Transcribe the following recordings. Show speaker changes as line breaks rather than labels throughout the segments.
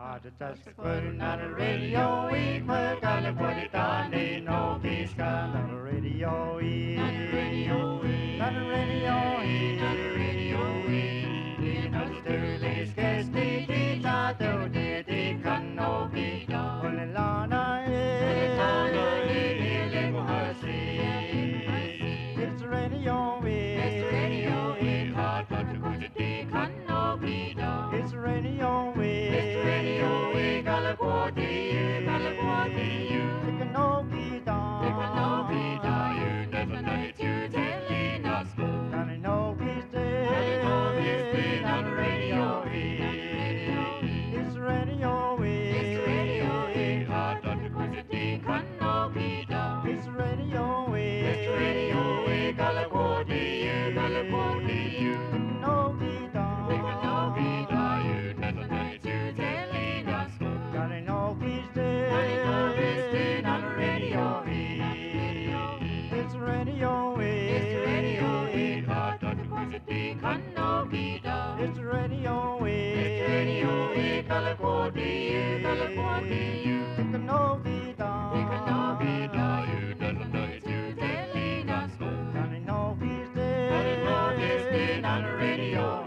Not a radio, we put on the put it on the no disco. Not a radio, not a radio, not a radio, not a radio. Not a sterling sketch, the not the can no be done. Only Lana, it's radio, it's radio, hard but to put it can no be done. It's radio, it's radio, Galaguati, you. It can no be done. It can no be done. You never know it, you telling us. Can I know he's dead? Can I know he's dead on the radio? It's radio, it's radio, hard not to put it can no be done. It's radio, Galaguati, you. It can no be done. It can no be done. You never know it, you telling us. Can I know he's dead? Can I know he's dead on the radio? It's radio, it's radio, hard not to put it can no be done. It's radio, Galaguati, you. It can no be done. It can no be done. You never know it, you telling us. Can I know he's dead? Can I know he's dead on the radio?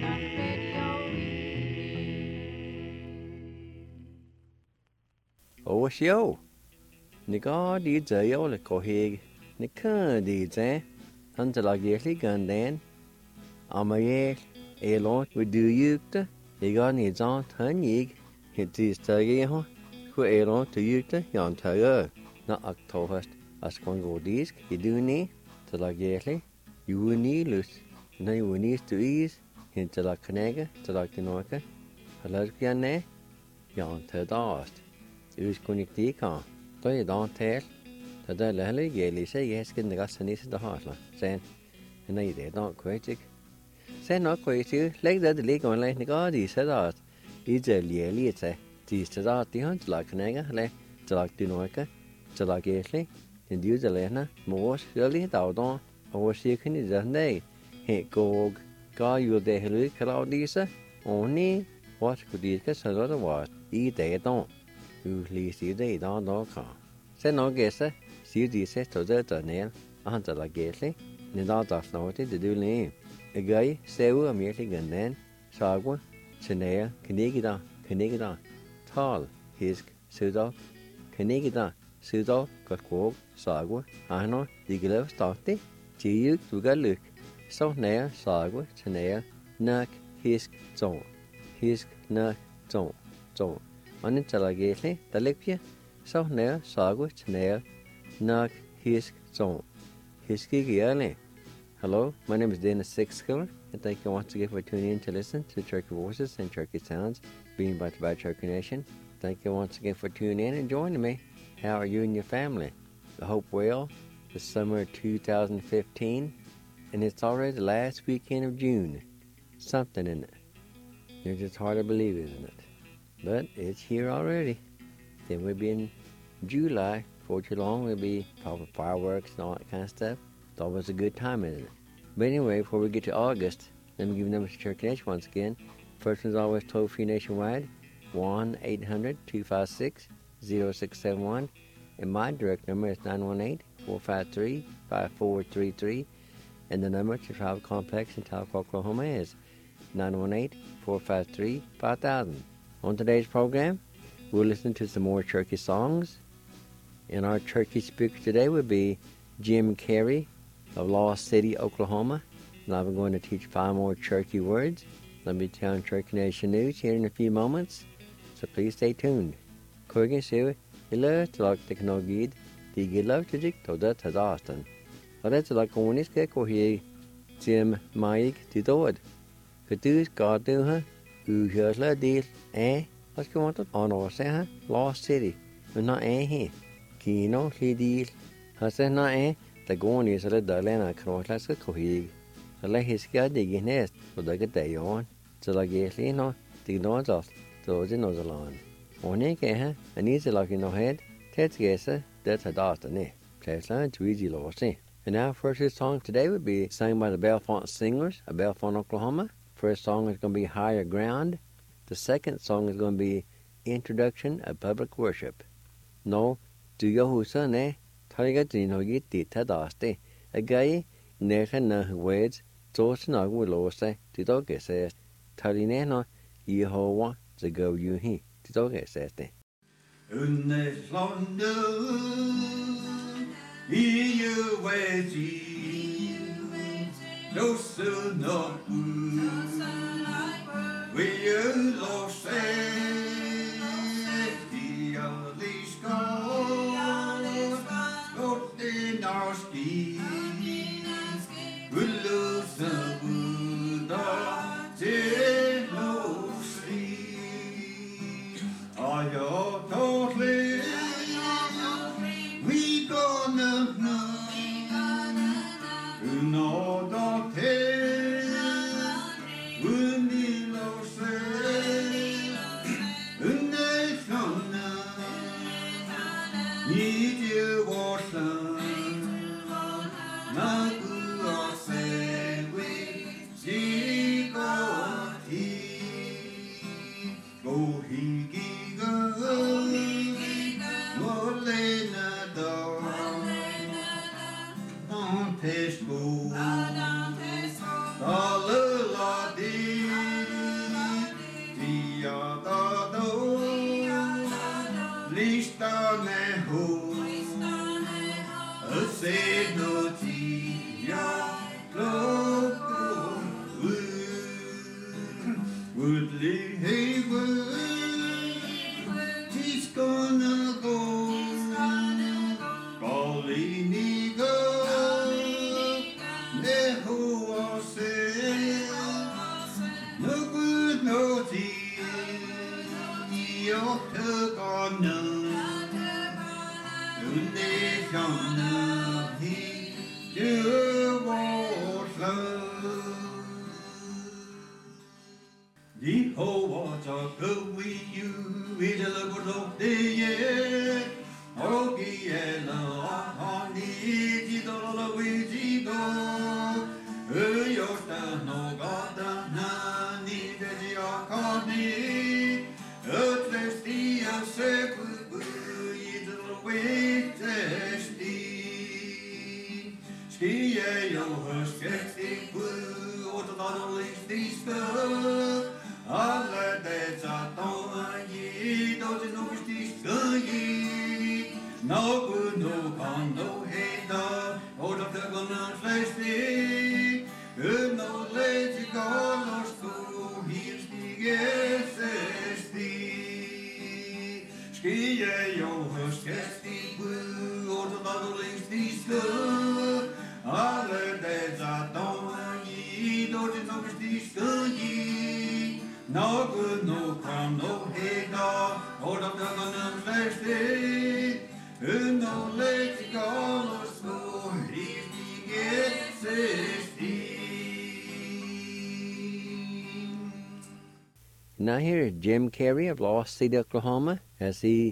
Ủa xíu, nị có đi chơi ô là có hề, nị khờ đi chơi, hắnจะlà ghé lý gần đến, mà ghé, lo với đưa yêu đó, thì có nị cho thở nhị, hiện chỉ chơi ghé ho, với lo từ yêu đó, nhọn thở ơ, nó ác thâu hết, as con gồ disc, thì đưa nị,จะlà ghé lý, yêu nị lus, này yêu nị từ is, hiệnจะlà khné cái,จะlà cái nói cái, là cái này, nhọn thở đó. Uuskunniktiikaan, toi dantel, tätä lähelle kieli se jäsken de gassanissa da hasla, sen, en idé da kvetik. Sen no kvetik, lägg det liggande lägg niga di se da, ide lieli se, di se da di han til knega, le, til dinoika, til gesli, den du de lena, mos, jali da da, og se kun i den nei, he gog, ga jo de helu kraudisa, oni, what could you get so da what, ide da. Lì xíu đây đó cả. Sẽ nói ghê sẽ, xíu gì sẽ thổi ra trở nên, anh trở lại ghê sẽ, nên đó tập nói thế để đưa lên. Ở gai, xe ở miếng thì gần đến, sao quá, sẽ này, cái này đó, tall, hisk, sư đó, có cuộc, sao quá, anh nói, đi cái lớp start đi, chỉ yếu tụi cái lực, sau này, sao quá, sẽ này, nạc, hisk, nạc, trộn. Anh trở lại ghé lên, ta lệch phía, sau này, sao quá, này, nạc, hisk, trộn, hisk ghé lên. Hello, my name is Dennis Sixskiller, and thank you once again for tuning in to listen to Cherokee Voices and Cherokee Sounds being brought to you by Cherokee Nation. Thank you once again for tuning in and joining me. How are you and your family? I hope well. It's summer 2015, and it's already the last weekend of June. Something in it. It's just hard to believe, isn't it? But it's here already. Then we'll be in July. Before too long, we'll be popping fireworks and all that kind of stuff. It's always a good time, isn't it? But anyway, before we get to August, let me give you numbers to Cherokee Nation once again. First one's always toll-free nationwide, 1-800-256-0671. And my direct number is 918-453-5433. And the number to Travel Complex in Talcott, Oklahoma is 918-453-5000. On today's program, we'll listen to some more Cherokee songs. And our Cherokee speaker today will be Jim Carey of Lost City, Oklahoma. And I'm going to teach 5 more Cherokee words. I'll be telling Cherokee Nation News here in a few moments, so please stay tuned. Corrigan Sue, illa talk technology, the gilove to dik to that has Austin. Let's like on this get here, Jim Mike to do it. Could do God do her, who hears la deal, Let's go on to honor, say, huh? Lost City, but not here. Kino, he deal. I said, not the going is a little lena cross, let's go here. I let his guy dig nest, but I get day on. So like yes, the noise off, so the nose alone. On a can, and easy like in no head, Ted's guesser, that's a dot on it. Place line to easy lost. And our first song today would be sung by the Bellefonte Singers of Bellefonte, Oklahoma. First song is going to be Higher Ground. The second song is going to be introduction of public worship. No, do you who son eh? Targetino yiti tadaste, a guy, never know words, those no will also, the dog says, Tarineno, Yehovah, the go you he, the dog says.
No son of we lost the only scar, got in our ski, we lose the Buddha, no sleep. I totally, we gonna know, no, don't tell.
Now here is Jim Carrey of Lost City, Oklahoma, as he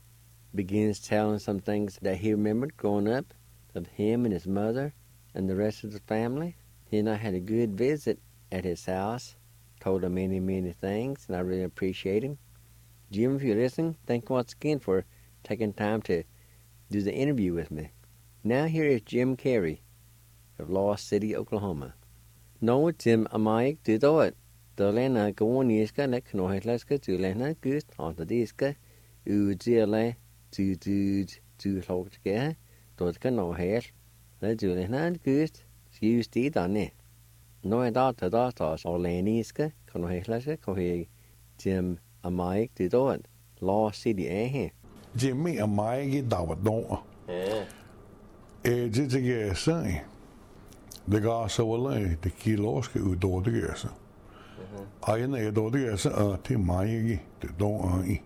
begins telling some things that he remembered growing up of him and his mother and the rest of the family. He and I had a good visit at his house, told him many, many things, and I really appreciate him. Jim, if you're listening, thank you once again for taking time to do the interview with me. Now here is Jim Carrey of Lost City, Oklahoma. No, Jim, Amike, do it. The Lena Gawaniska, like Noheslaska, to Lena Gust, on the Diska, Ujila, to Hogska, Dodka no hair, let you Lena Gust, used the done. No, I thought the daughters or Leniska, Conoheslaska, Cohe, Jim, Amike, do it. Lost City, eh?
Jimmy Amike, Dawad, don't. Did you get saying? The gas of the kilos who do the gas. I know the gas to my don't.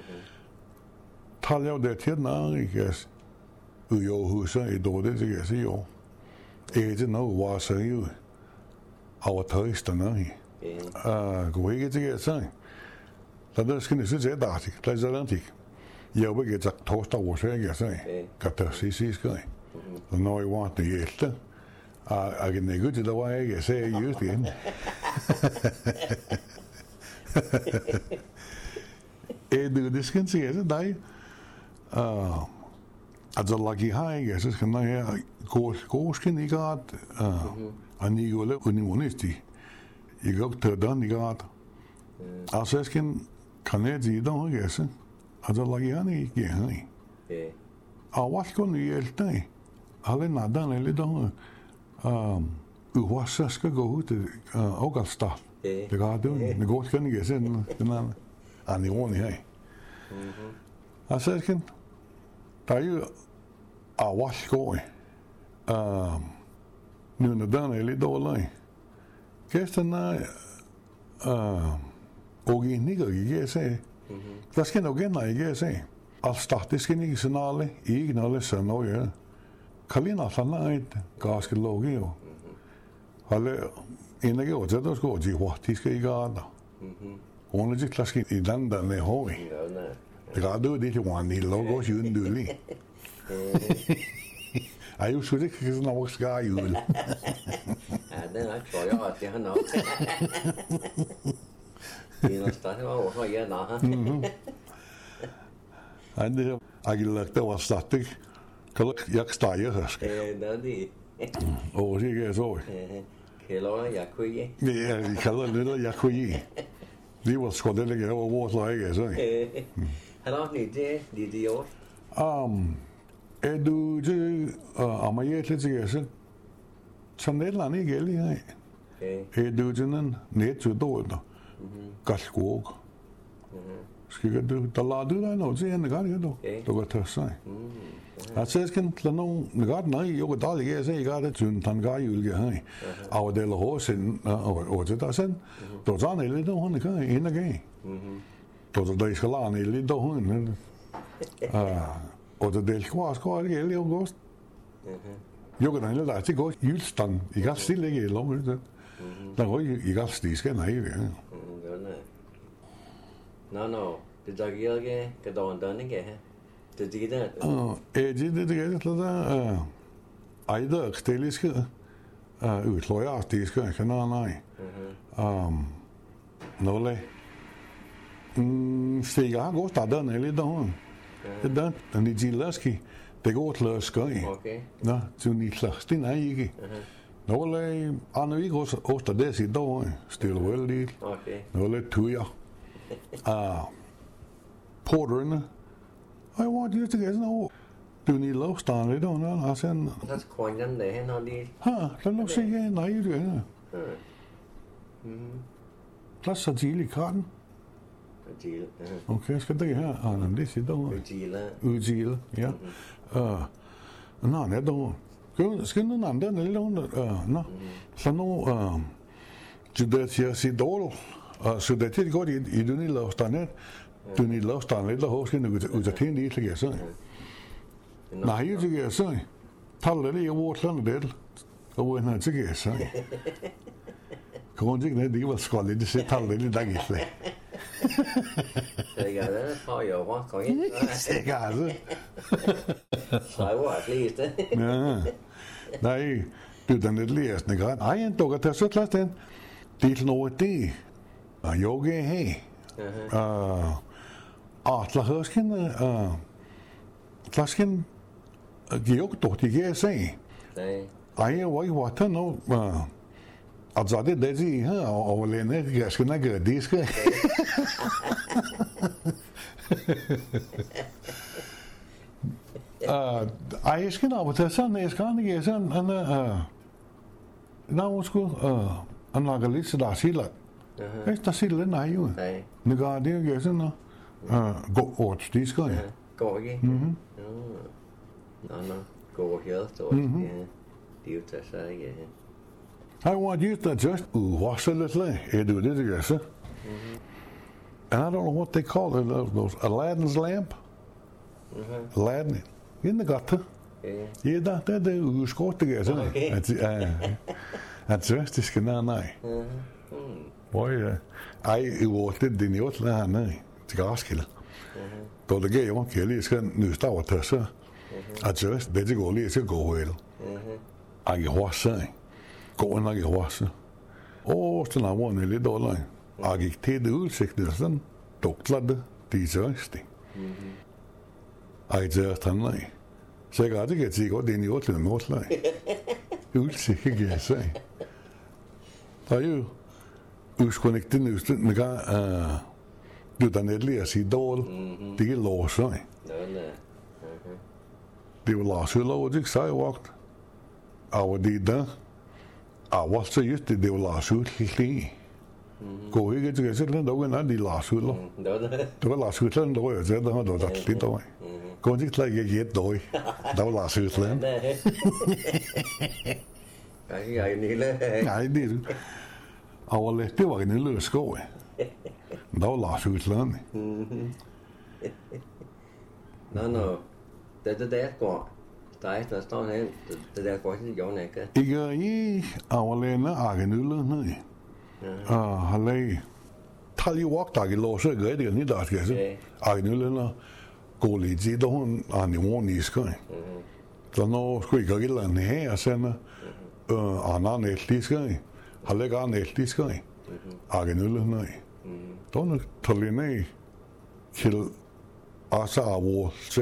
Tell you that here now, I guess. Who say do this, yes, you. It's no was you. Our taste, and go get the sign. That's going to say that. That's Atlantic. Yeah, we get a toast of water, I guess. Got the CC's going. No, I want to eat. I can go to the way I say I used him. Do det skal sige så dig. Altså lagi hai så skal man her gå skal ikke ret ani jo le unionisti. I går til den ikke ret. Altså skal kanadi dog ikke så. Altså lagi han ikke hai. Hvad kun i alt det. Alle nadan eller dog. Uwasa skal gå ud til Augusta. Det gør det går skal ikke så den ani roni hai. Altså skal der er jo awashkoi nu når den er lidt dårlig gæsterne og ikke se der skal nok ikke se alt starte skal ikke signale ikke noget så noget kalina sanait gaske logio alle enige og det der skal de hurtigt skal ikke der og det klassisk i den der med høj det gør du det til one i logo uden dølig Ej, jo, så det kan sådan noget skar i jul.
Ja, det er ikke så jeg det har nok. Det er stadig også jeg nå.
Ej, det er agilagt der var stadig. Kan jeg stadig her skal.
Det er det.
Og det er så.
Kalder jeg kunne.
Ja, vi kalder det jeg kunne. Det var sgu det ligger over vores leje så.
Har du det i år?
Du det amayet lidt så sådan et eller andet ikke gælder her. Du den net så dårligt. Gaskog. Skal du der lader du dig noget til en gang du. Du kan tage sig. Altså skal der nogen godt nej jo der ikke så ikke det sådan han gør jo ikke her. Og det er hosen og det der sen. Du tager lidt der hun kan ind og gå. Du der skal lade lidt der hun. Og det er skår ikke i august. Jo kan han lade til gå julstand. I kan stille ikke i lommen det. Der går i kan stille skal nej.
Nå. Det der ikke kan der ikke her. Det der.
Det der. Ej der stiliske. Utløjer det skal kan nej. Nåle. Stiger har gået der lidt der. Det der, den er gilaski. Det går til at skøje.
Okay.
Nå, så ni slags, det er ikke. Nogle andre ikke også der det sit dog, stille vel lidt.
Okay.
Nogle tujer. Porterne. I want you to get no. Du ni lovstand lidt under, og sen.
Så kvangen der hen har de.
Så lov se igen, nej det er. Plads så til i karten. Okay, skal det her? Men det siger dog. Udgile, ja. Nå, det er dog. Skal nogen andre eller nå. Så nu det siger sig dårligt. Så det er godt i du ni lovstand. Du ni lovstand lidt og skal du ud af ting lige til så. Nej, det er jeg så. Taler det i vores land det. Og hvor han til jeg så. Grundigt det var skål det så taler det dag i slet.
Det gør det for jeg var kom ind.
Det gør det.
Så var det lidt.
Ja. Nej, du den lidt læsende grad. Ej, du kan tage så klasse den. Det er noget det. Og yoga her. Der hørsken klasken giok dog det kan se.
Nej.
Ej, hvor ikke var det nu. Altså det der siger her og Lene, jeg skal nok gøre det skal. Jeg skal nok tage sådan, jeg skal ikke sådan, nå sgu, han lager lidt så der siger det. Der siger lidt nej jo.
Nej.
Nu gør det ikke sådan noget. Gå over det skal jeg.
Går ikke. Nå. Går helt så. Det er jo der så ikke.
I want you to just wash a little. You do this, yes. And I don't know what they call it, those Aladdin's lamp. Aladdin. In the gutter. Yeah, that you scored together. That's just this nej. Boy, I wanted the new nej. Til gaskilde. Da det gav jo kælde, skal nu stå til så. At just det går lige til gå vel. Jeg har sagt. Går nok i horse. Og sådan har været lidt dårlig. Jeg gik til det udsigtet, sådan duklede det. tiisasti. Ai teatranai. Sekä tekee tiiko den jo til morslai. Ylsi ikke sai. Tai jo uskonnektin just mikä du nedlig si dål. Det er låsai. Det var låsulla og det sai vagt. Av det der. Av så just det var låsulla. Gå ikke til at den dag når de låsulla. Det var låsulla den dag så der har du det lidt dag. Gå ikke til at get dag. Der var låsulla.
Cái nile.
Nej, det er det var en lille skov. Der var låsulla.
Nå. Det der går. Der står her. Det der går til Jon ikke.
Ikke i aflene agenulle nej. Halai. Tali walk der låse gør det ikke der skal se. Agenulle går lidt i der hun ani skal. Så når skulle ikke gøre det her sende anan et skal. Halai gan et skal. Agenulle nej. Då tali nej til asa avose.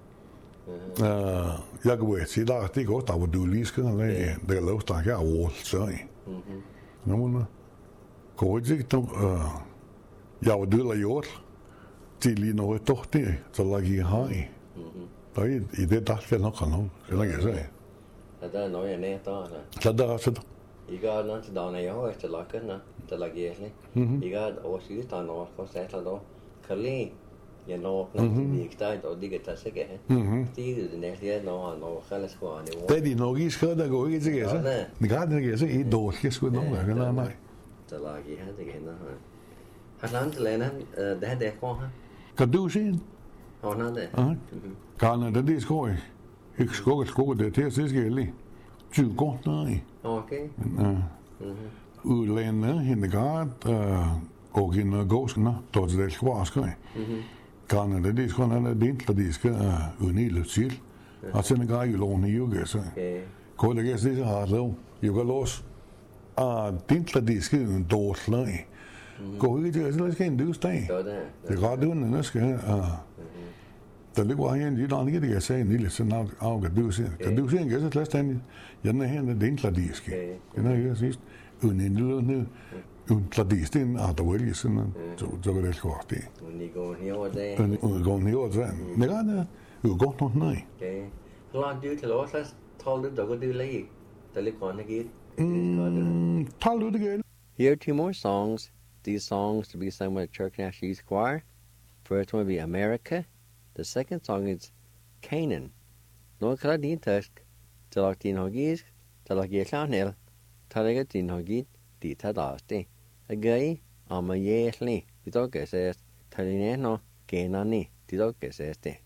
Jeg går til der det går der hvor du lige skal det er lov der kan avose. Nå går ikke jeg var død gjort til lige noget dog det så lagde jeg har der i det der skal nok noget så længe så
der er noget nær der
så der så
I gør noget til dagen jeg har til lakken der lagde jeg I gør oversigt der noget for sat der kan lige jeg når vi ikke der og det kan tage sig af det er det næste når kalder skoene
det er nok I skal der gå ikke til så det kan det ikke så I dog skal sgu nok nej
der lagde jeg det igen har land til landet det der går her
kan du se
det
kan det skår ikke skår det til så skal jeg lige 20 godt nej
okay
udlandet hende gard og hende gåsene der til det skvar kan det skår han det skal unile til og så en gang i låne jo så kan det så har lov jo kan lås det skal en dårlig gå ikke til så skal en dødsdag det går du når skal der ligger her en lille ikke det jeg sagde en lille sådan af kan du se en gæst plads den jeg her det en kladisk den er jo sidst uden en lille kladisk den der vel sådan så vil det godt det
ni går her der
går her der men det jo godt nok nej
langt du til os tror du der går du lige der ligger han ikke
tal du det igen.
Here are two more songs. These songs to be sung by the Church National Youth Choir. First one will be America. The second song is Canaan. Nå kan din tøsk. Til din hogis, til gæslanel. Til din hogit, dit tadaste. Agay amayesli. Vi dog ses. Til no genani. Vi dog ses det.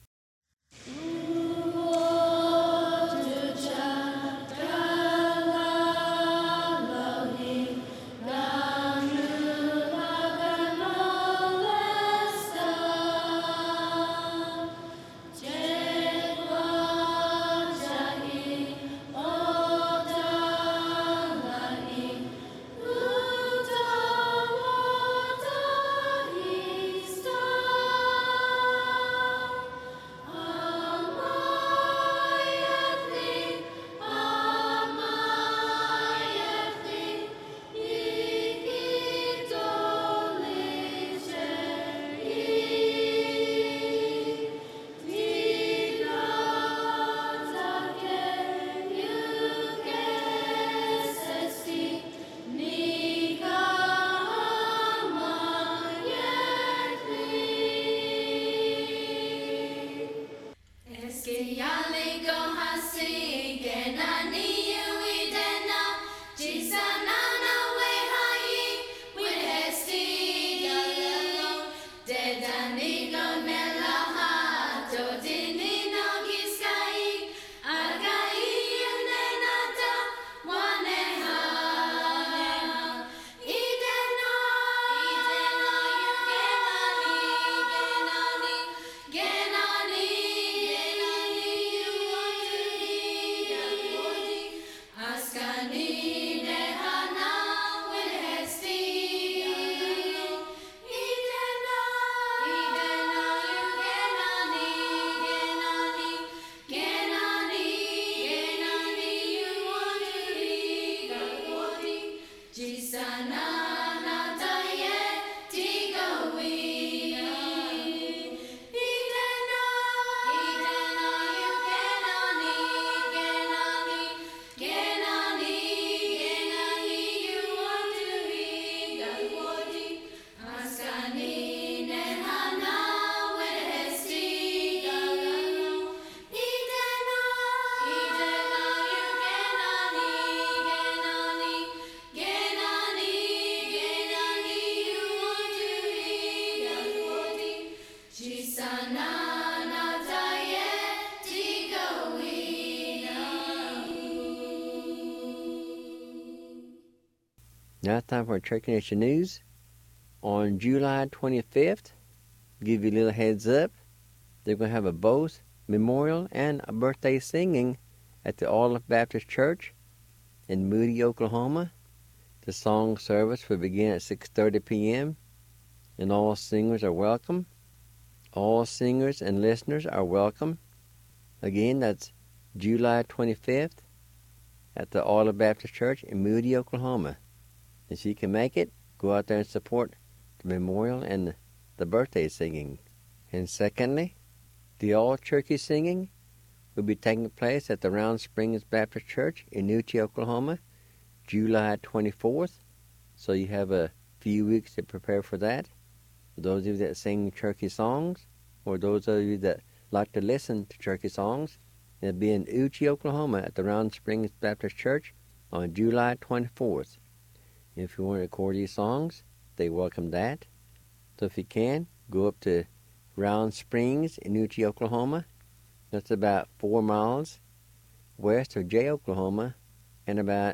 Now it's time for Cherokee Nation News. On July 25th, give you a little heads up, they're going to have a both memorial and a birthday singing at the Olive Baptist Church in Moody, Oklahoma. The song service will begin at 6:30 p.m. and all singers are welcome. All singers and listeners are welcome. Again, that's July 25th at the Olive Baptist Church in Moody, Oklahoma. If you can make it, go out there and support the memorial and the birthday singing. And secondly, the all-turkey singing will be taking place at the Round Springs Baptist Church in Uchi, Oklahoma, July 24th. So you have a few weeks to prepare for that. For those of you that sing Cherokee songs, or those of you that like to listen to Cherokee songs, it'll be in Uchi, Oklahoma at the Round Springs Baptist Church on July 24th. If you want to record these songs, they welcome that. So if you can, go up to Round Springs in Uchi, Oklahoma. That's about 4 miles west of Jay, Oklahoma, and about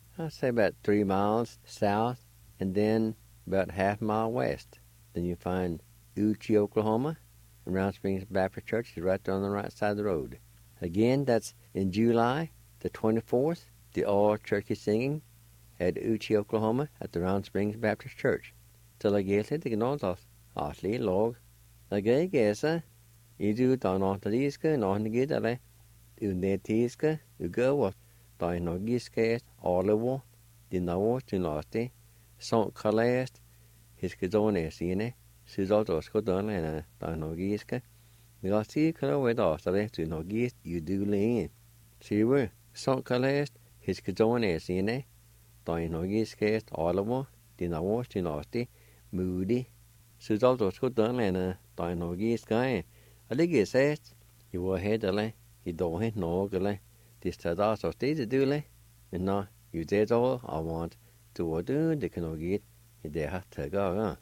3 miles south, and then about half a mile west. Then you find Uchi, Oklahoma, and Round Springs Baptist Church is right there on the right side of the road. Again, that's in July the 24th, the all-turkey singing at Uchi, Oklahoma, at the Round Springs Baptist Church. Till I get it, the gnolls asli log. Again, gesa, idu donotaliska, nonigidale, unetiska, ugawa, dinogiska, olivo, dinawo, dinasti, sont kalest, hiskidonesine, sudodosko donlena, dinogiska, Nigasti kalawe dostale to nogist you do lean. Siwe, sont kalest, hiskidonesine, dinogiska, olivo, dinawo, dinasti, moody, sudodosko donlena, dinogiska, Aligisest, you were headale, you don't hit nogale, this tadas of state dule, and now you did all I want to do the canogit, they have to go.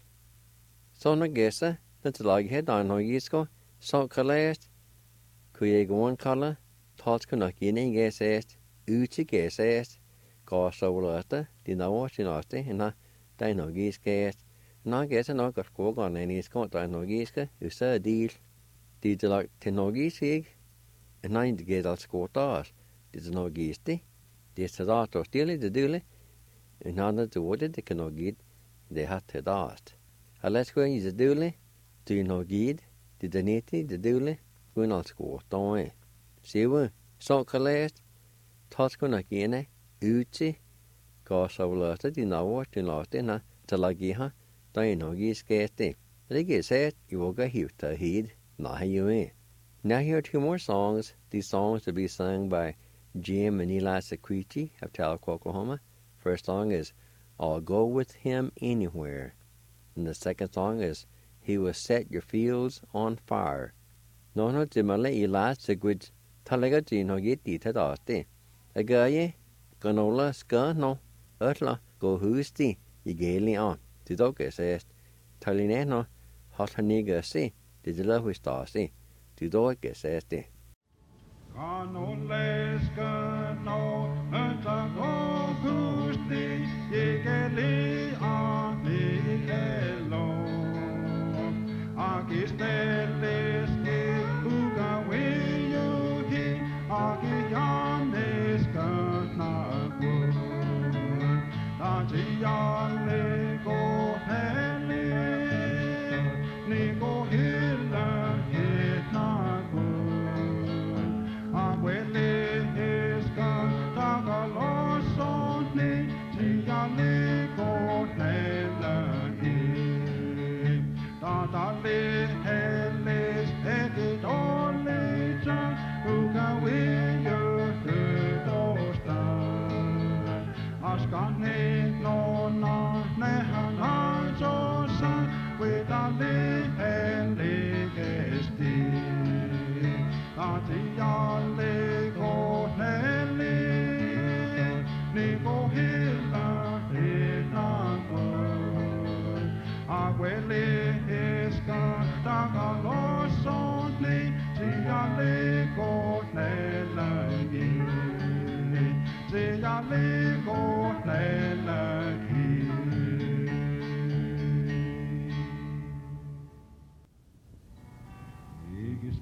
So no guessa, that's like head on nogisco, so calest, kuye one color, tots canogini guessest, uchi guessest, gosh over dinawashinosti, and now dinogis guest, and I guess I know got squog on any scot dinogiska, you saw a deal. Did like tenogis and I to get all squat off. Did no gisti, this is out of stealing the dule, and none to what they cannot get, they had to dast. Let's go in the dule, do you know gid, did the nitty, the dule, go not squat, don't we? See we, so calest, Tosco again, uchi, gosh over lost it, you know what you lost in a talagiha, don't know gis gasti. They get said, you will go here to heed. Now here are 2 more songs. These songs will be sung by Jim and Eli Sequiti of Tahlequah, Oklahoma. First song is I'll Go With Him Anywhere. And the second song is He Will Set Your Fields on Fire. No Jimale Eli Sequit Talaga no Yeti Tadasti. A guy, Ganola Ska no, Utla, Go Husti, Yigeli on. Tidoke says, Talineno, Hotaniga see. Did you love with Stasi? To do it, guess, Esti.
Kanoleska no, Ntago Gusti, Yegeli Ani Elo. Agisteles, Ugawe Yuhi, Agianes Kanagu. Tajiale go Heli, Nigo Go,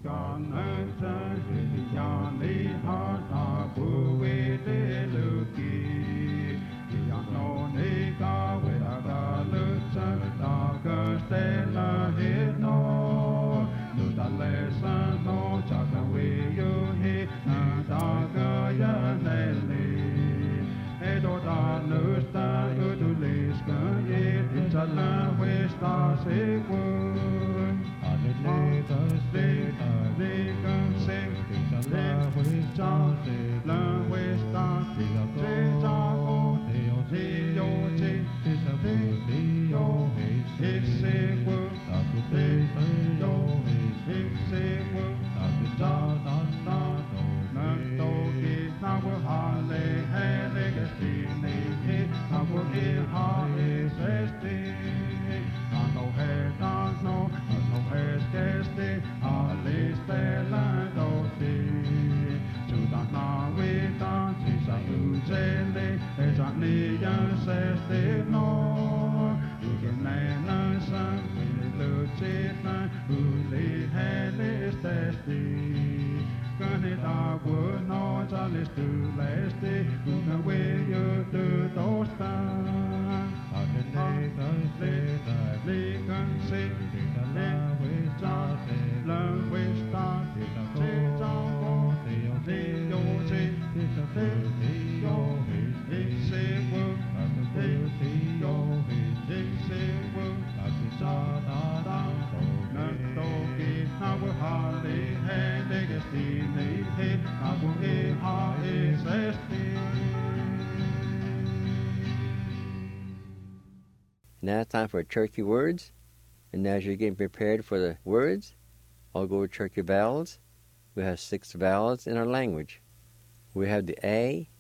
Now it's time for Cherokee words. And as you're getting prepared for the words, I'll go with Cherokee vowels. We have 6 vowels in our language. We have the A,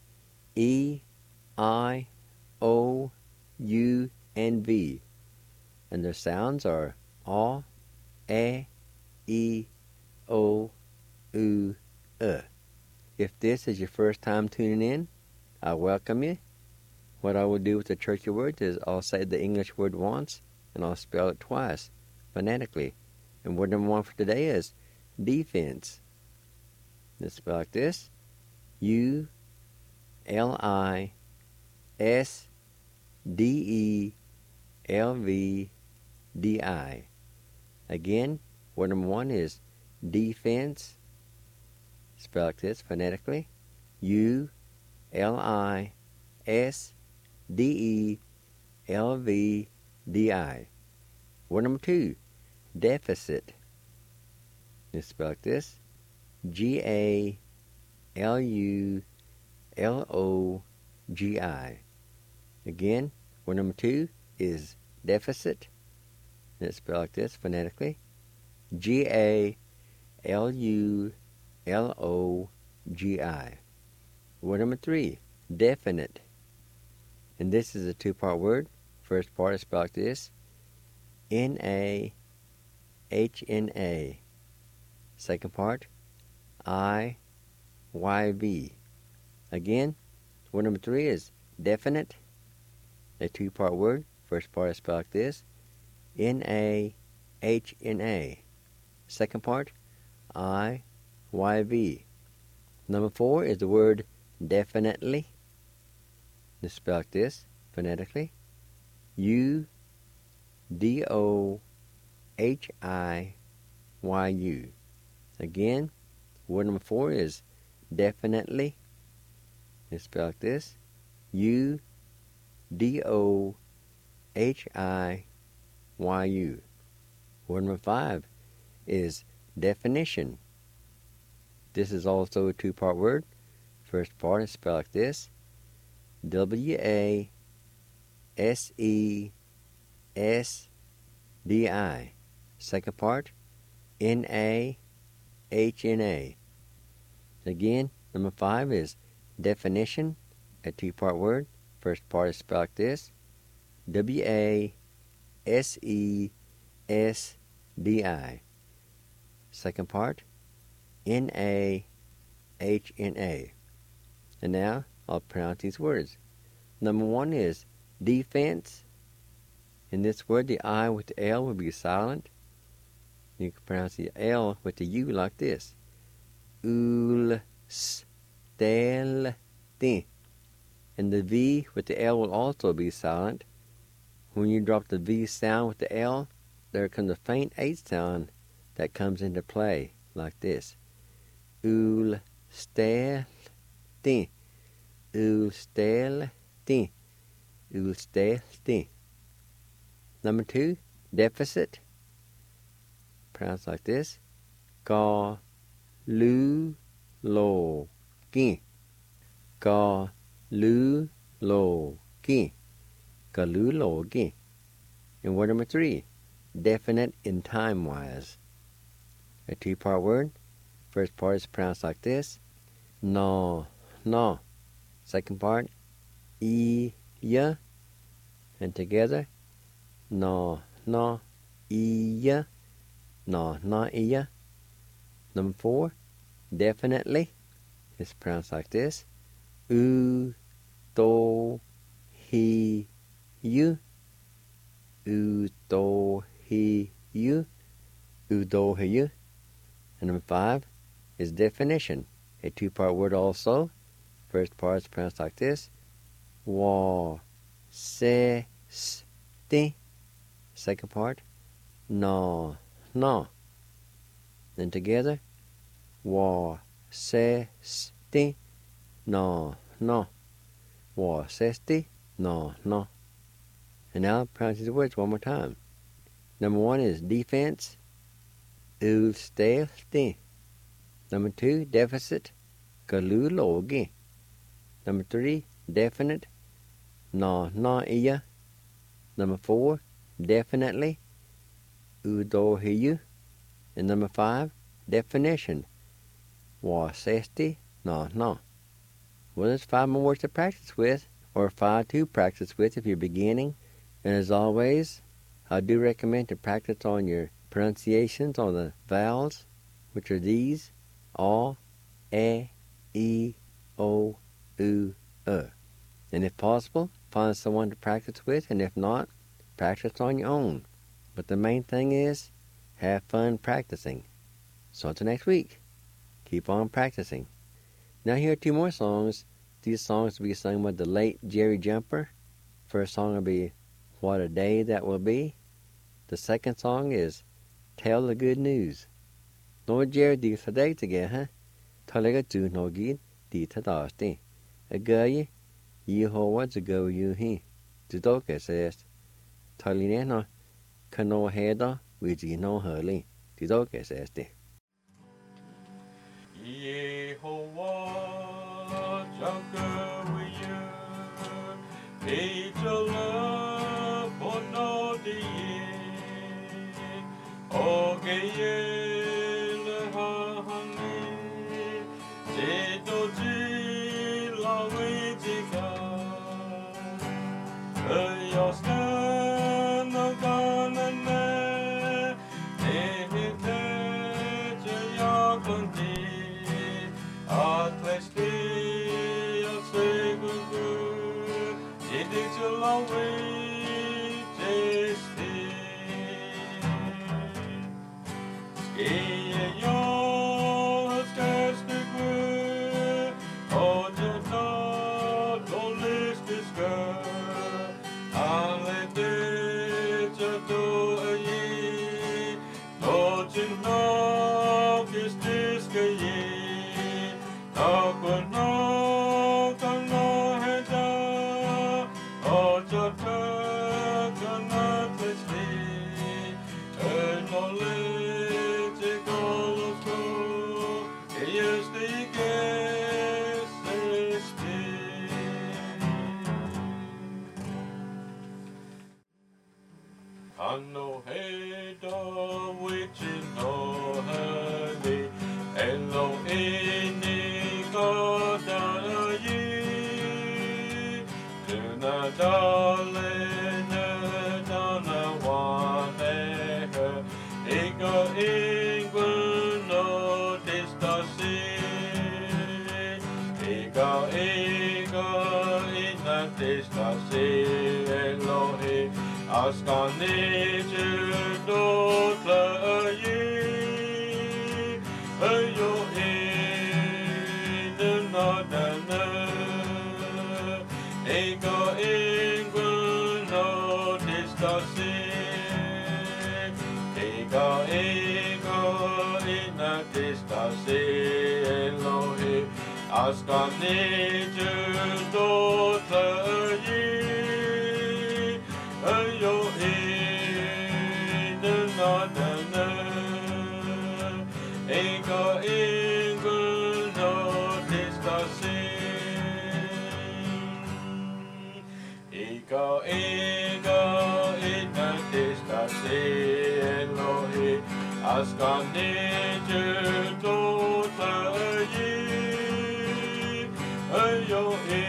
E, I, O, U, and V. And their sounds are A, E, O, U, If this is your first time tuning in, I welcome you. What I will do with the Cherokee words is I'll say the English word once, and I'll spell it twice, phonetically. And word number 1 for today is defense. Let's spell like this: U-L-I-S-D-E-L-V-D-I. Again, word number 1 is defense. Spell like this phonetically: U-L-I-S-D-E-L-V-D-I. Word number 2, deficit. Let's spell like this: G-A-L-U-L-O-G-I. Again, word number 2 is deficit. Let's spell like this phonetically: G-A-L-U-L-O-G-I. Word number 3, definite. And this is a 2-part word. First part is spelled like this: N-A-H-N-A. Second part, I-Y-V. Again, word number 3 is definite. A 2-part word. First part is spelled like this: N-A-H-N-A. Second part, I-Y-V. Number 4 is the word definitely. Let's spell like this phonetically: U-D-O-H-I-Y-U. Again, word number 4 is definitely. Let's spell like this: U-D-O-H-I-Y-U. Word number 5 is definition. This is also a 2-part word. First part is spelled like this: W-A-S-E-S-D-I. Second part, N-A-H-N-A. Again, number 5 is definition, a 2-part word. First part is spelled like this: W-A-S-E-S-D-I. Second part, N-A-H-N-A. And now I'll pronounce these words. Number 1 is defense. In this word, the I with the L will be silent. You can pronounce the L with the U like this. Ulstelte. And the V with the L will also be silent. When you drop the V sound with the L, there comes a faint H sound that comes into play like this. Ulstelte. Ulstelte. Ulstelte. Number 2, deficit. Pronounced like this. Ga lu lo gi. Ga lu lo gi. Ga lu lo gi. And word number 3, definite in time-wise. A 2-part word. First part is pronounced like this. No, no. Second part, ya. And together, no, no, ya. No, no, ya. Number 4, definitely. It's pronounced like this. U, do, he, you. U, do, he, you. U, do, he, you. And number 5 is definition. A 2-part word also. First part is pronounced like this. Wa, se, sti. Second part, no, no. Then together, wa, se, sti, no, no. Wa, se, sti, no, no. And now pronounce the words one more time. Number 1 is defense. Ulstelte. Number 2, deficit. Galulogi. Number 3, definite. No, no, iya. Number 4, definitely. Udohiyu. And number 5, definition. Wasesti. No, no. Well, there's 5 more words to practice with, or 5 to practice with if you're beginning. And as always, I do recommend to practice on your pronunciations on the vowels, which are these: a, e, o, u, And if possible, find someone to practice with, and if not, practice on your own. But the main thing is, have fun practicing. So until next week, keep on practicing. Now here are 2 more songs. These songs will be sung by the late Jerry Jumper. First song will be What a Day That Will Be. The second song is Tell the Good News. Lord Jerry di today together, Talaga tu no gid di tadasti. A guy, Yehovah to go you he. To doke says, Talinena, Kano Heda, with no hurly. To doke says the
Yehovah, Jaka with you, Angel for no day, okay. No head of which is no hurry, and no any God ye. Do not darling, don't want her. Ego England, no distance. Ego in the distance, Elohim. Ask on nature, don't play. ego ina testa se Elohe askani judo tayi ayo ina nadana ego no testa se ego ina testa se Elohe askani judo tayi ayo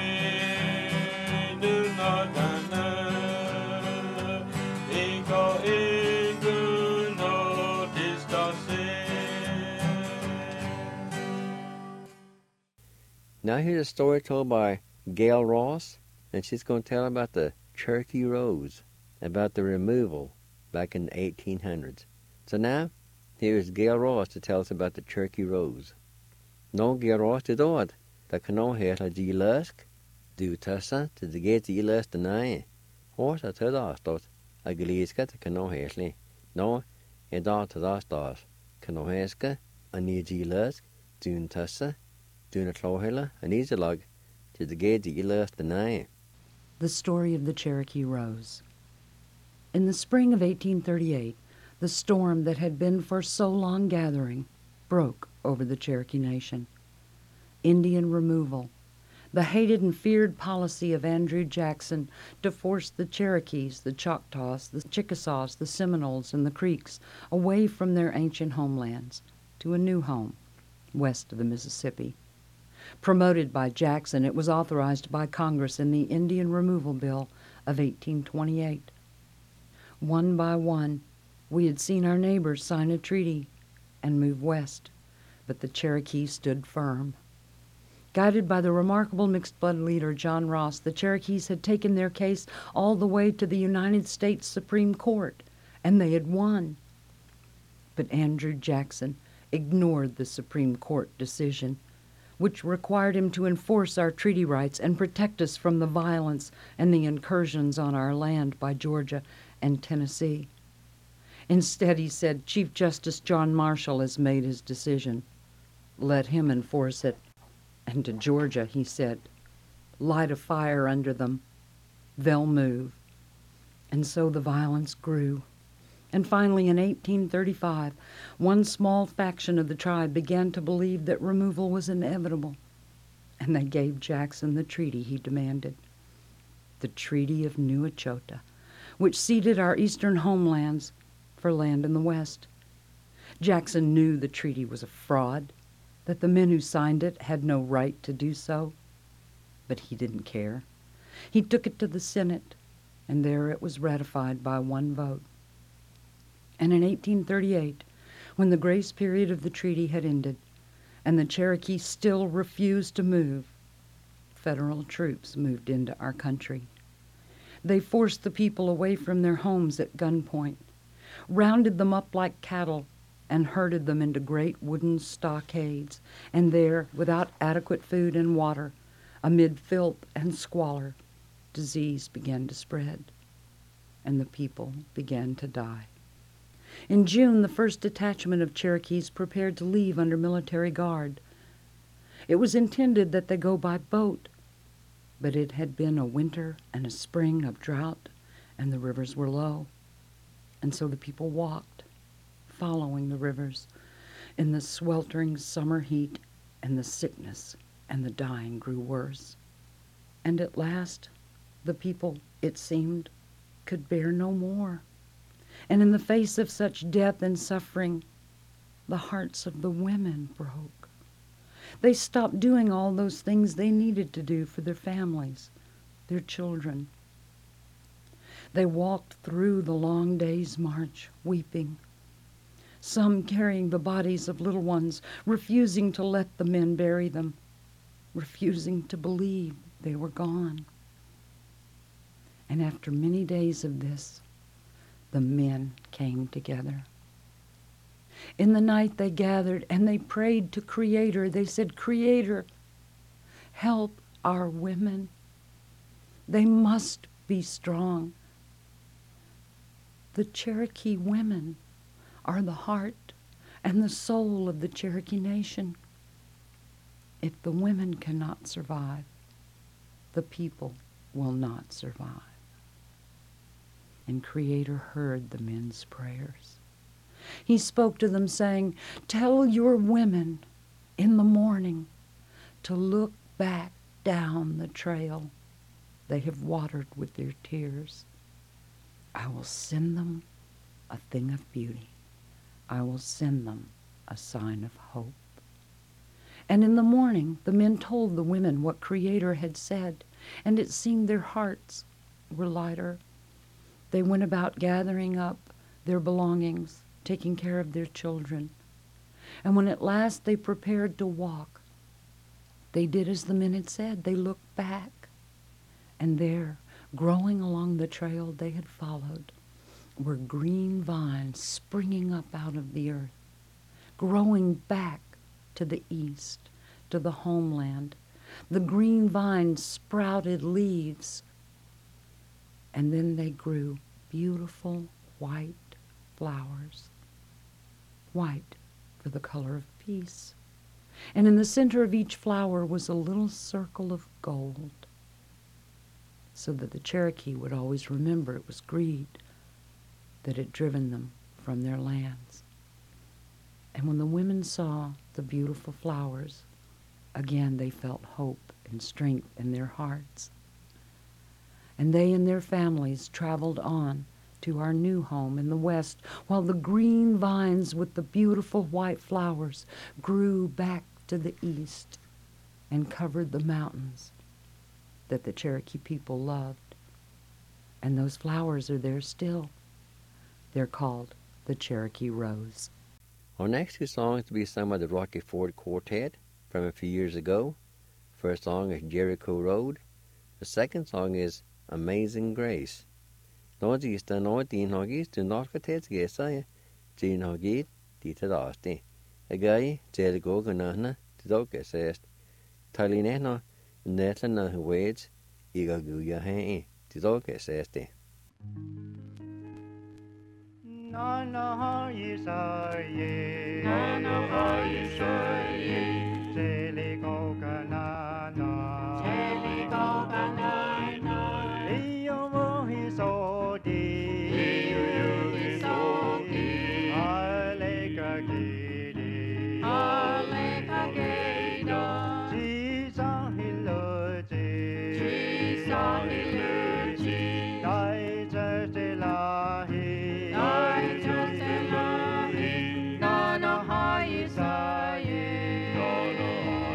ina nadana ego no testa se.
Now here's a story told by Gail Ross, and she's going to tell about the Cherokee Rose, about the removal back in the 1800s. So now, here's Gail Ross to tell us about the Cherokee Rose. No, Gail Ross did odd. The canoe here a G lusk, do tassa to the gate G lusk the nine. Horse a tud astot, a gleeska the canoe here. No, a dot to the stars. Canoe heska, a near G lusk, doon tassa, doon a clohilla, an easy log to the gate G lusk the nine.
The story of the Cherokee Rose. In the spring of 1838, the storm that had been for so long gathering broke over the Cherokee Nation. Indian removal, the hated and feared policy of Andrew Jackson to force the Cherokees, the Choctaws, the Chickasaws, the Seminoles, and the Creeks away from their ancient homelands to a new home west of the Mississippi. Promoted by Jackson, it was authorized by Congress in the Indian Removal Bill of 1828. One by one, we had seen our neighbors sign a treaty and move west, but the Cherokee stood firm. Guided by the remarkable mixed-blood leader John Ross, the Cherokees had taken their case all the way to the United States Supreme Court, and they had won. But Andrew Jackson ignored the Supreme Court decision, which required him to enforce our treaty rights and protect us from the violence and the incursions on our land by Georgia and Tennessee. Instead, he said, Chief Justice John Marshall has made his decision. Let him enforce it. And to Georgia, he said, light a fire under them. They'll move. And so the violence grew. And finally, in 1835, one small faction of the tribe began to believe that removal was inevitable, and they gave Jackson the treaty he demanded, the Treaty of New Echota, which ceded our eastern homelands for land in the west. Jackson knew the treaty was a fraud, that the men who signed it had no right to do so, but he didn't care. He took it to the Senate, and there it was ratified by one vote. And in 1838, when the grace period of the treaty had ended, and the Cherokee still refused to move, federal troops moved into our country. They forced the people away from their homes at gunpoint, rounded them up like cattle, and herded them into great wooden stockades, and there, without adequate food and water, amid filth and squalor, disease began to spread, and the people began to die. In June, the first detachment of Cherokees prepared to leave under military guard. It was intended that they go by boat, but it had been a winter and a spring of drought, and the rivers were low, and so the people walked, following the rivers, in the sweltering summer heat, and the sickness and the dying grew worse. And at last, the people, it seemed, could bear no more. And in the face of such death and suffering, the hearts of the women broke. They stopped doing all those things they needed to do for their families, their children. They walked through the long day's march, weeping, some carrying the bodies of little ones, refusing to let the men bury them, refusing to believe they were gone. And after many days of this, the men came together. In the night they gathered and they prayed to Creator. They said, Creator, help our women. They must be strong. The Cherokee women are the heart and the soul of the Cherokee Nation. If the women cannot survive, the people will not survive. And Creator heard the men's prayers. He spoke to them saying, "Tell your women in the morning to look back down the trail they have watered with their tears. I will send them a thing of beauty. I will send them a sign of hope." And in the morning, the men told the women what Creator had said, and it seemed their hearts were lighter. They went about gathering up their belongings, taking care of their children. And when at last they prepared to walk, they did as the men had said. They looked back, and there, growing along the trail they had followed, were green vines springing up out of the earth, growing back to the east, to the homeland. The green vines sprouted leaves, and then they grew beautiful white flowers, white for the color of peace. And in the center of each flower was a little circle of gold, so that the Cherokee would always remember it was greed that had driven them from their lands. And when the women saw the beautiful flowers, again they felt hope and strength in their hearts. And they and their families traveled on to our new home in the west, while the green vines with the beautiful white flowers grew back to the east and covered the mountains that the Cherokee people loved. And those flowers are there still. They're called the Cherokee Rose.
Our next two songs will be sung by the Rocky Ford Quartet from a few years ago. First song is Jericho Road. The second song is Amazing Grace. Lord is the Lord, the Nogis, do not get it, yes, I do not get it at all. A guy, Jericho, Ganana, the dog says, Talinena, Netlana, who waits, Igaguya, hey, the dog says,
Na na Yisrael, na na Yisrael, Jericho Ganana, Jericho Ganana, Iyo Hisodi, Iyo Hisodi, Aleka Gidi, Aleka Gidi, Jesus Hiloji, Jesus Hiloji, Dai Jelahi. Na na Yisrael,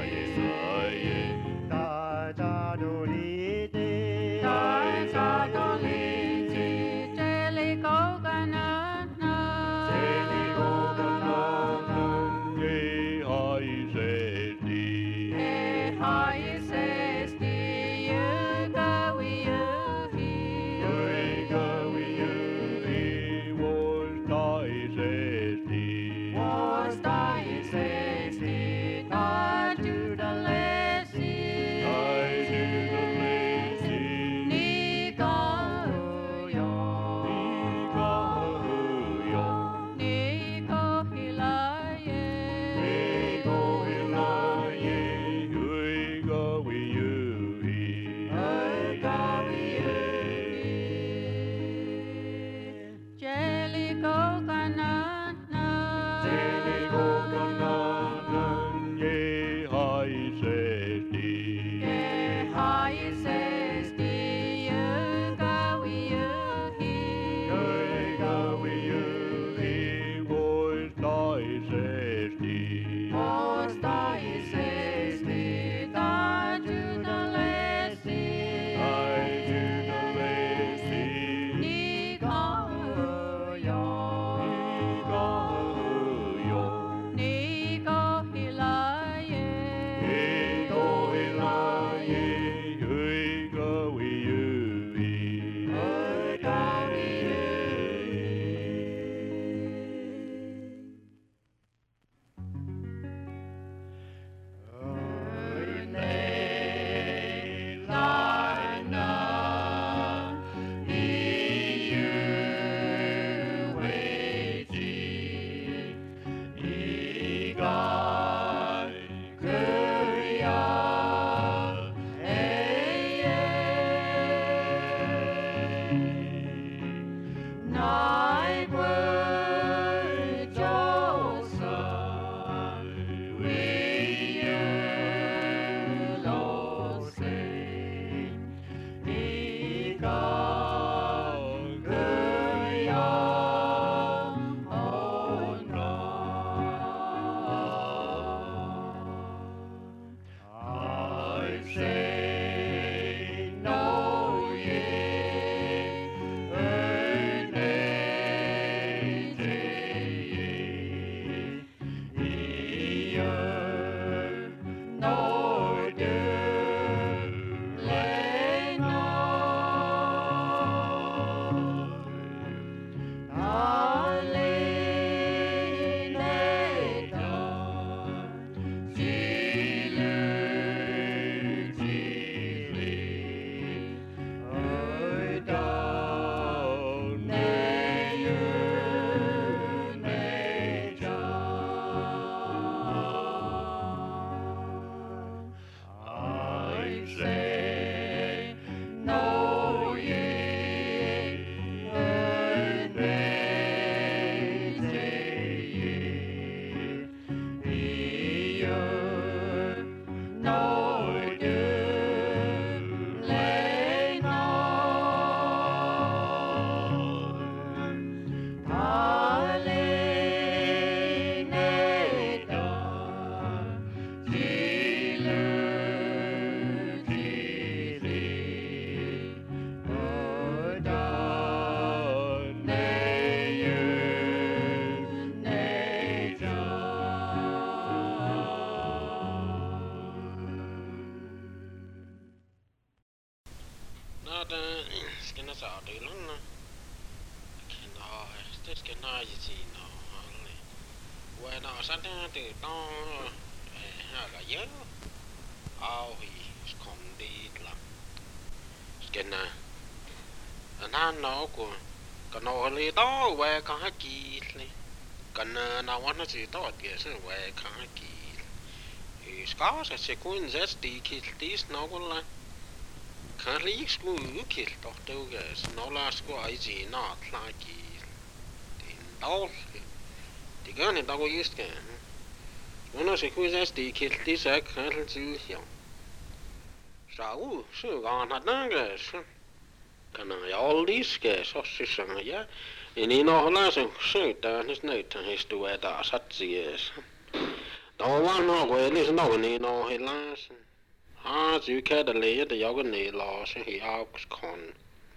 chỉ nó quay nó sát từ to là nhớ ao thì còn đi làm cái này anh nó của cái nó lấy đó quay cả kỳ này cái nào nó chỉ đó thì sẽ quay cả kỳ có sẽ cũng rất đi kỳ tí nó cũng là khá lý school kỳ đó đâu cái nó là school ấy gì nó là kỳ thì đó thì cái này đâu có use cái nó sẽ cũng rất đi kỳ tí sẽ khá là dữ hiểu sao sự còn thật đó cái cái này all these cái số sự sang ya ini nó là sự ta nó ta history ta sát gì đó là nó cái này nó cái này nó hay là chỉ cái đó lấy thì có cái này là sẽ hiểu con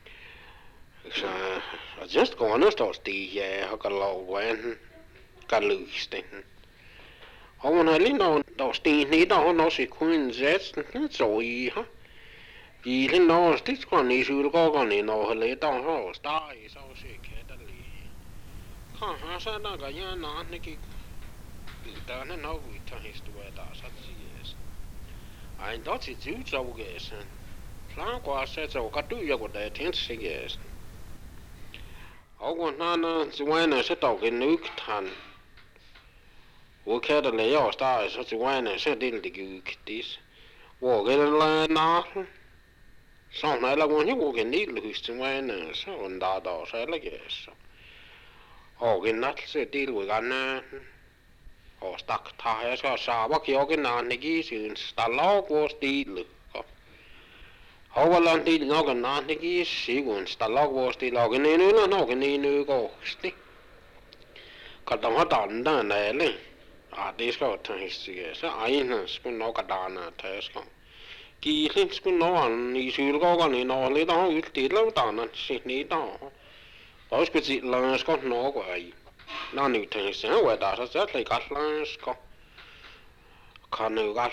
just còn nó tốt thì họ cái lâu quen cái lưu tình họ nói lý nó đó thì đó nó sẽ khuyên rất rồi ha vì thế nó thích quan niệm sự có quan niệm nó lấy đó họ style sau sẽ cái đó lý ha sao đó cái nhà nó cái ta nó bị thay đổi đó sát gì anh đó chỉ chú trọng cái gì sáng qua sẽ cho cái túi của đại thiên sĩ cái họ còn nó ngoài nó sẽ tạo cái nước than我看到雷奥大说就外呢是的那个的我给他拿上来了我就我给你录就外呢是我拿到是那个是我给那是的我干呢我 stuck 他还说啥我给我给拿那个是 start 老过的了好我让的那个拿那个习惯 start 老过的老给你了那个你那个是可当我当的来了this ko thang sige sa aina skun no kadana thas ko ki hin skun no an ni sul ko ni no le da hu ti lo ta na si ni da ko sku ji la sko no ko ai na ni thang sa wa da sa le ka la sko kan nu ga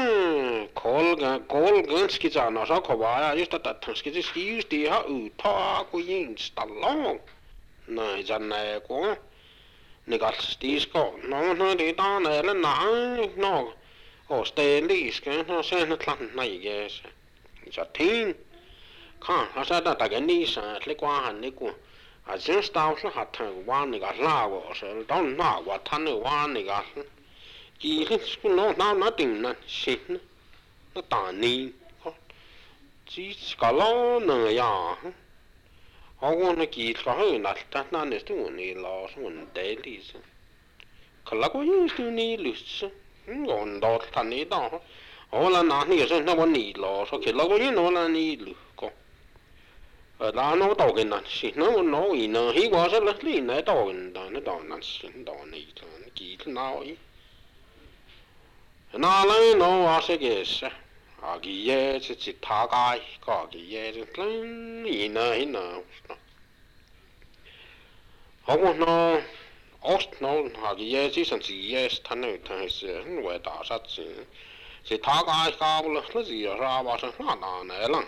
kol gan ski ja na sa ko ba ya just ta thang ski ji sti ha u ta ko yin sta lo na jan na ko ni gal stis ko no di ta na la na no o ste lis ke no se na tlan na ye se ja tin ka ha sa da ta ga ni sa le kwa han ni ku a jen sta so ha ta wa ni ga la wo se da na wa ta ni wa ni ga ki ku no na tin na shi na ta ni ji ka lo na ya họ còn kỳ có hơi nát ta na này tôi muốn đi lo tôi muốn để đi chứ còn là có những tôi đi lướt chứ còn đó thành đi đó họ là nát này chứ nó vẫn đi lo sao khi là có những nó là đi lướt có ở đó nó tàu cái nát xí nó ý nó hi quá rất là lý này tàu cái đó nó tàu nát xí tàu này kỳ thế nào ấy nó lấy nó hóa sẽ cái sao à cái gì chứ chỉ thả cái có cái gì chứ lấy ý nó họ nó nó à cái gì chỉ sản chỉ thằng này thằng sẽ người ta sát chỉ thả cái cao là gì ra bao giờ nó này lắm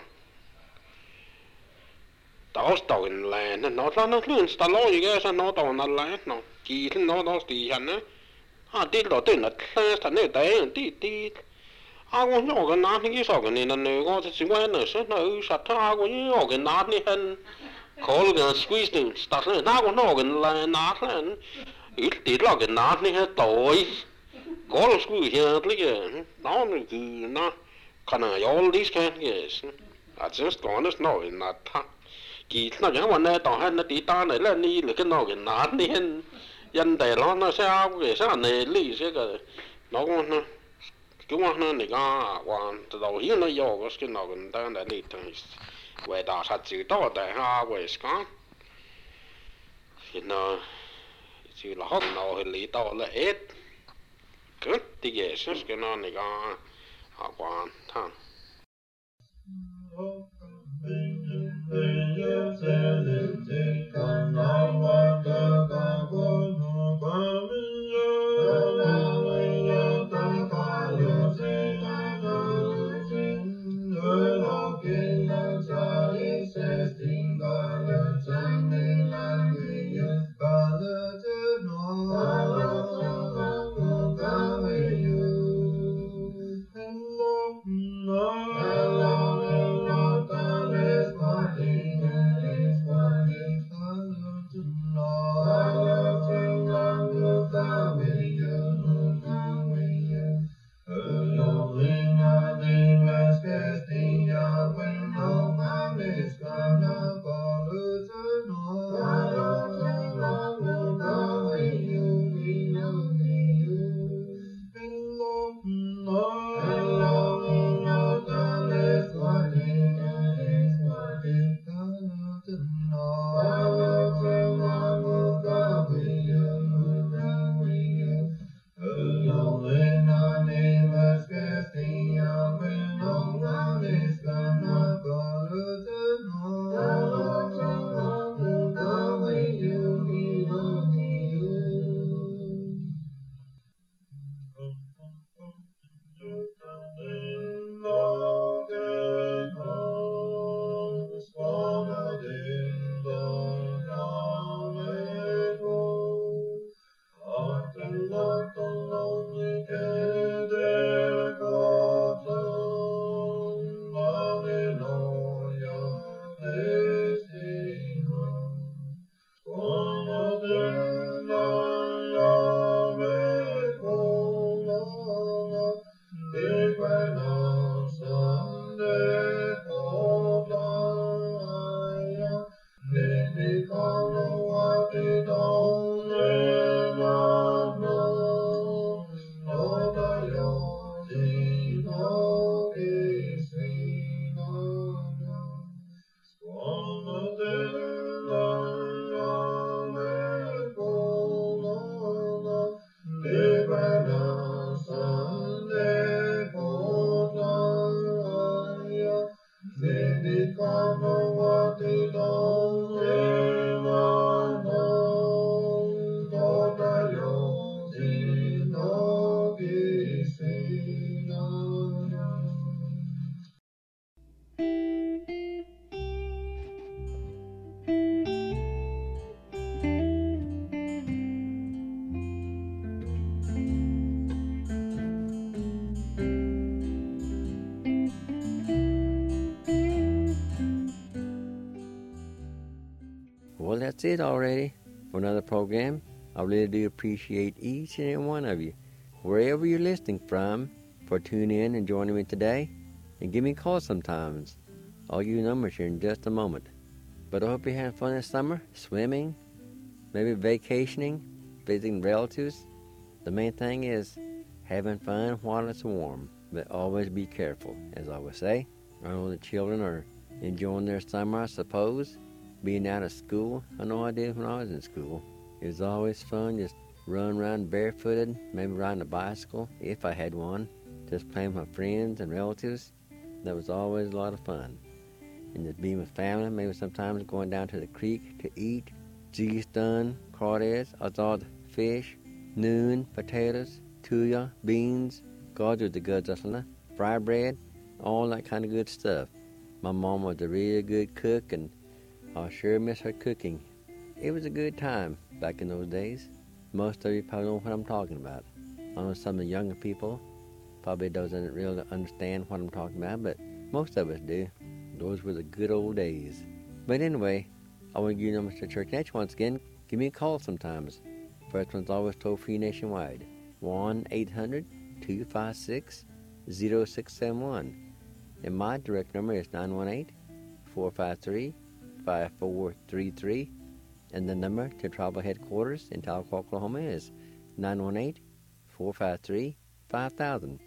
đó tàu này nó lên tàu lôi cái nó tàu nó lại nó kỳ nó thì hẳn á đi đó tên là thằng này đấy đi con nhỏ cái nát cái sao cái này nó có chỉ quen nữa sao nó sát tha con nhỏ cái nát này hơn khó là squeeze đi start này con nhỏ cái là nát lên ít tí là cái nát này hết tối khó là squeeze hết cái nó cứ nó khả năng all these kind yes I just don't know in that kỳ nó chẳng quan này tao hay nó tí ta này là ni là cái nó cái nát này hơn dân đại nó sao cái sao này lý sẽ cái nó con chúng nó này cái quan từ đầu hiến nó vô cái nào cũng đang để đi thằng về đào sát chữ đó để ha về cái thì nó chữ là học nào thì lý đó là hết cứ thì cái nó này cái quan thằng
Father
that's it already for another program. I really do appreciate each and every one of you, wherever you're listening from, for tuning in and joining me today. And give me a call sometimes. I'll give you numbers here in just a moment. But I hope you're having fun this summer, swimming, maybe vacationing, visiting relatives. The main thing is having fun while it's warm, but always be careful, as I always say. I know the children are enjoying their summer, I suppose, being out of school. I know I did when I was in school. It was always fun, just run around barefooted, maybe riding a bicycle, if I had one, just playing with my friends and relatives. That was always a lot of fun. And just being with family, maybe sometimes going down to the creek to eat, cheese done, crawdads, azad fish, noon, potatoes, tuya, beans, God was the good fry bread, all that kind of good stuff. My mom was a really good cook, and I sure miss her cooking. It was a good time back in those days. Most of you probably know what I'm talking about. I know some of the younger people probably doesn't really understand what I'm talking about, but most of us do. Those were the good old days. But anyway, I want to give you numbers to Church Natch once again. Give me a call sometimes. First one's always toll-free nationwide. 1-800-256-0671. And my direct number is 918-453-5433. And the number to tribal headquarters in Tahlequah, Oklahoma is 918-453-5000.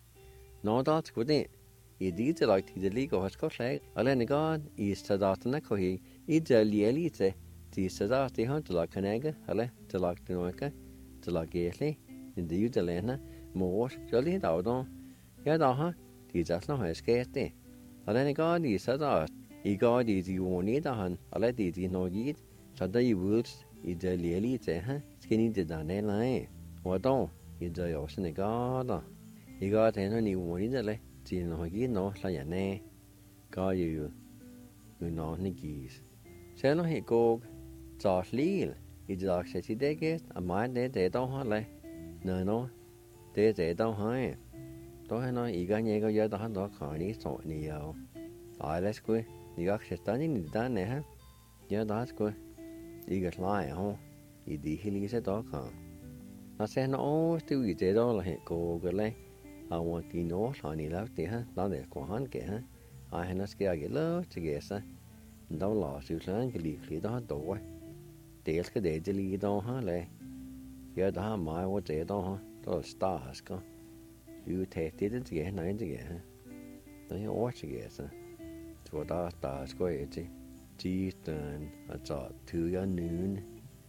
No, that's good. I did like to the league of Scotland. Allen God is to that Nakohi. It's a lielite. This is the hunt like Canega, Hale, to like the Noika, to like Gately, in the Udelena, more jolly down. Yadaha, these are no escape. Allen God is to that. I God is you won't need a hun, I let it in no eat. So the woods is a lielite, skinny the Danella. What don't? It's a ocean God. I got any one either. Chỉ nói gì nó là vậy nè, có gì người nói như gì, sẽ nói hệ cô cho lý, ý giờ sẽ chỉ để cái, mai để đâu hết lại, nơi nó để đâu hết, tôi nói ý cái này có giờ đó đó khỏi đi sỏi nhiều, tại let's go, ý cái sẽ tới những người ta nè ha, giờ đó go, ý cái lại không, ý đi lý sẽ đó khỏi, nó sẽ nói tiêu gì để đó là hệ cô cái này. I want to know how many left there, not the Kohan Keh. I had not scared a love to guess. No loss, you can leave the door. There's a day to lead on her lay. You're the harm I was there on her, those stars go. You take it again, 9 again. Then you watch again. To what our stars go, Cheese done, I thought 2 your noon.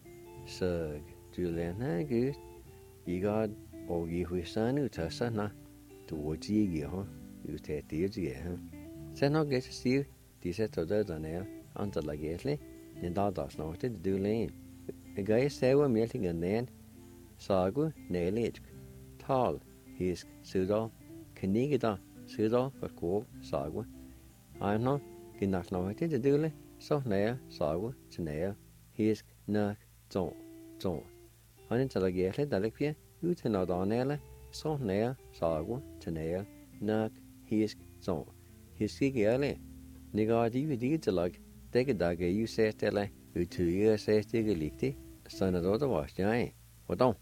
Sug, Julian, good. You got all you wish I knew to son. Towards ye, huh? You take tears again. Send no get to see you. This is to the nail until like lately. And that does not to do lane. A guy say we're melting and then Sagu, nail it. Tall, his pseudo, Canigida, pseudo, but cool, Sagu. I'm not enough no to do so nail, Sagu, to nail, his knock, don't. Until I get it, like you to know on nail. So nail, Sagu, to nail, knock, his so. His ski early. Nigga, you did like take a dog, you say, tell you 2 years, says, take a lick, son of the wash, yeah. What don't?